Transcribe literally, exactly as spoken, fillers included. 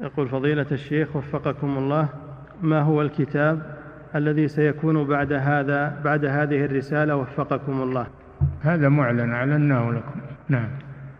يقول فضيلة الشيخ وفقكم الله، ما هو الكتاب الذي سيكون بعد هذا بعد هذه الرسالة وفقكم الله؟ هذا معلن أعلناه لكم. نعم.